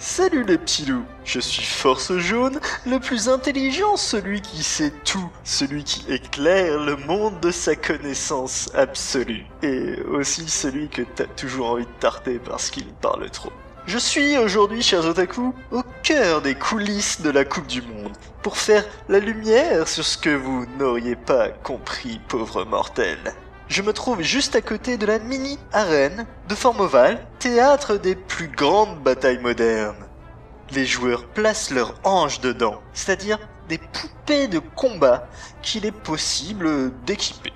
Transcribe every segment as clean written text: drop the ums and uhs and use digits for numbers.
Salut les petits loups, je suis Force Jaune, le plus intelligent, celui qui sait tout, celui qui éclaire le monde de sa connaissance absolue. Et aussi celui que t'as toujours envie de tarter parce qu'il parle trop. Je suis aujourd'hui, chers otaku, au cœur des coulisses de la Coupe du Monde, pour faire la lumière sur ce que vous n'auriez pas compris, pauvres mortels. Je me trouve juste à côté de la mini-arène, de forme ovale, théâtre des plus grandes batailles modernes. Les joueurs placent leurs anges dedans, c'est-à-dire des poupées de combat qu'il est possible d'équiper.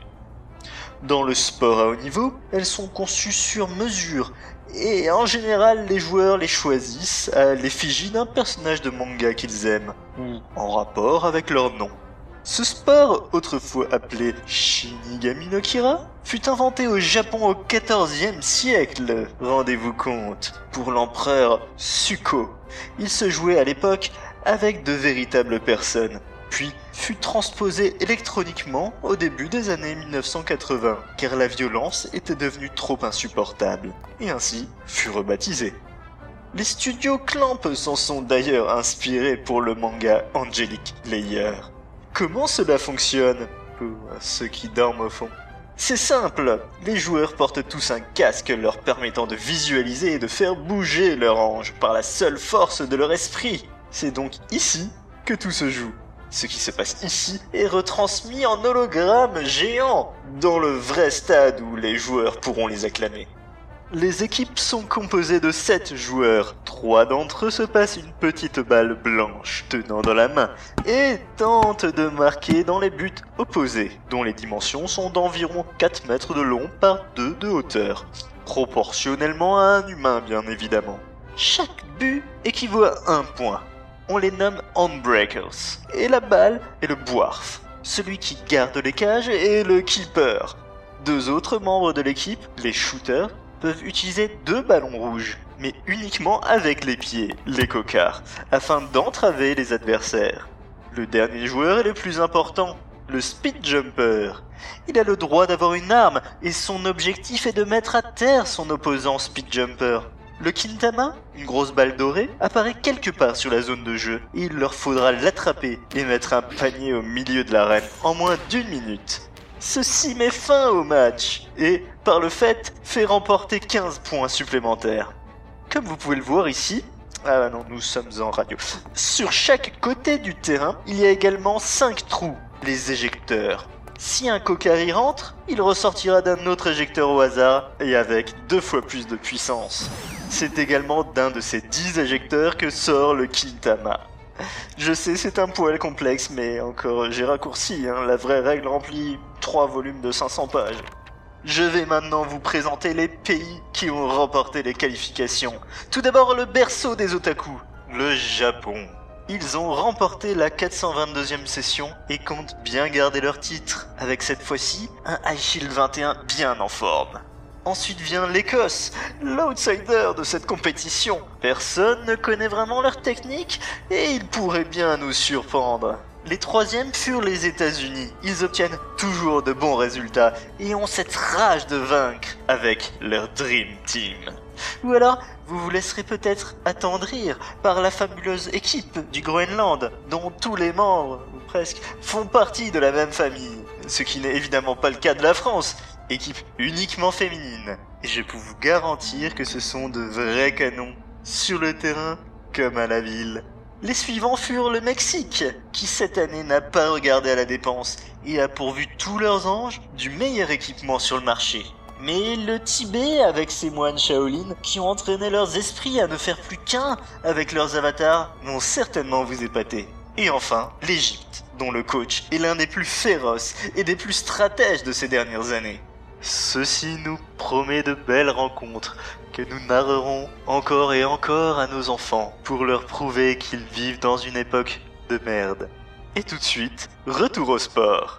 Dans le sport à haut niveau, elles sont conçues sur mesure, et en général les joueurs les choisissent à l'effigie d'un personnage de manga qu'ils aiment, ou en rapport avec leur nom. Ce sport, autrefois appelé Shinigami no Kira, fut inventé au Japon au XIVe siècle, rendez-vous compte, pour l'empereur Suko. Il se jouait à l'époque avec de véritables personnes, puis fut transposé électroniquement au début des années 1980, car la violence était devenue trop insupportable, et ainsi fut rebaptisé. Les studios Clamp s'en sont d'ailleurs inspirés pour le manga Angelic Layer. Comment cela fonctionne, pour ceux qui dorment au fond? C'est simple, les joueurs portent tous un casque leur permettant de visualiser et de faire bouger leur ange par la seule force de leur esprit. C'est donc ici que tout se joue. Ce qui se passe ici est retransmis en hologramme géant, dans le vrai stade où les joueurs pourront les acclamer. Les équipes sont composées de 7 joueurs. 3 d'entre eux se passent une petite balle blanche tenant dans la main et tentent de marquer dans les buts opposés, dont les dimensions sont d'environ 4 mètres de long par 2 de hauteur, proportionnellement à un humain bien évidemment. Chaque but équivaut à 1 point. On les nomme Handbreakers, et la balle est le Bwarf. Celui qui garde les cages est le Keeper. 2 autres membres de l'équipe, les Shooters, peuvent utiliser 2 ballons rouges, mais uniquement avec les pieds, les cocards, afin d'entraver les adversaires. Le dernier joueur est le plus important, le Speed Jumper. Il a le droit d'avoir une arme, et son objectif est de mettre à terre son opposant Speed Jumper. Le Kintama, une grosse balle dorée, apparaît quelque part sur la zone de jeu, et il leur faudra l'attraper et mettre un panier au milieu de l'arène en moins d'1 minute. Ceci met fin au match, et, par le fait, fait remporter 15 points supplémentaires. Comme vous pouvez le voir ici, ah non, nous sommes en radio. Sur chaque côté du terrain, il y a également 5 trous, les éjecteurs. Si un cocard y rentre, il ressortira d'un autre éjecteur au hasard, et avec 2 fois plus de puissance. C'est également d'un de ces 10 éjecteurs que sort le Kintama. Je sais, c'est un poil complexe, mais encore j'ai raccourci, la vraie règle remplit 3 volumes de 500 pages. Je vais maintenant vous présenter les pays qui ont remporté les qualifications. Tout d'abord le berceau des otaku, le Japon. Ils ont remporté la 422e session et comptent bien garder leur titre, avec cette fois-ci un High Shield 21 bien en forme. Ensuite vient l'Écosse, l'outsider de cette compétition. Personne ne connaît vraiment leur technique et ils pourraient bien nous surprendre. Les troisièmes furent les États-Unis. Ils obtiennent toujours de bons résultats et ont cette rage de vaincre avec leur Dream Team. Ou alors, vous vous laisserez peut-être attendrir par la fabuleuse équipe du Groenland, dont tous les membres, ou presque, font partie de la même famille. Ce qui n'est évidemment pas le cas de la France, équipe uniquement féminine. Et je peux vous garantir que ce sont de vrais canons, sur le terrain comme à la ville. Les suivants furent le Mexique, qui cette année n'a pas regardé à la dépense et a pourvu tous leurs anges du meilleur équipement sur le marché. Mais le Tibet, avec ses moines Shaolin, qui ont entraîné leurs esprits à ne faire plus qu'un avec leurs avatars, vont certainement vous épater. Et enfin, l'Égypte, dont le coach est l'un des plus féroces et des plus stratèges de ces dernières années. Ceci nous promet de belles rencontres que nous narrerons encore et encore à nos enfants pour leur prouver qu'ils vivent dans une époque de merde. Et tout de suite, retour au sport.